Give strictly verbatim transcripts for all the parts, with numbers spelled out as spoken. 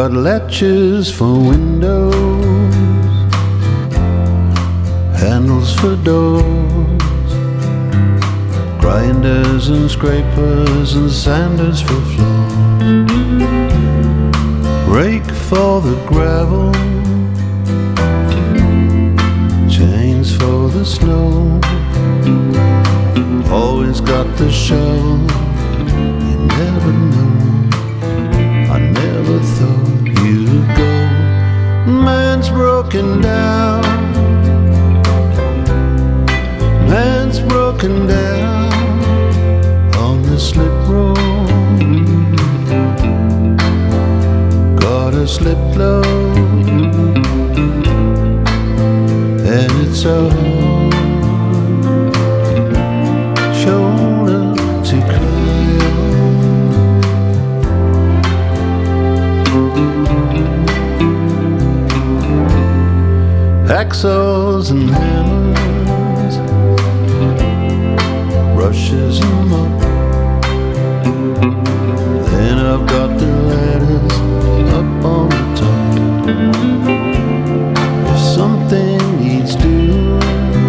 got latches for windows, handles for doors, grinders and scrapers and sanders for floors, rake for the gravel, chains for the snow. Always got the shovel, you never know. I never thought you'd go. Man's broken down, man's broken down on the slip road. Gotta slip low, and it's all shoulder to cry on. Hacksaws and hammers, brushes and mop. Then I've got the ladders up on the top. If something needs doing,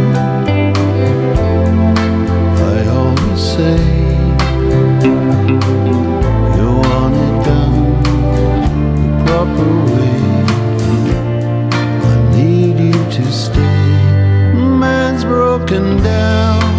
I always say, you want it done the proper way. To stay. Man's broken down,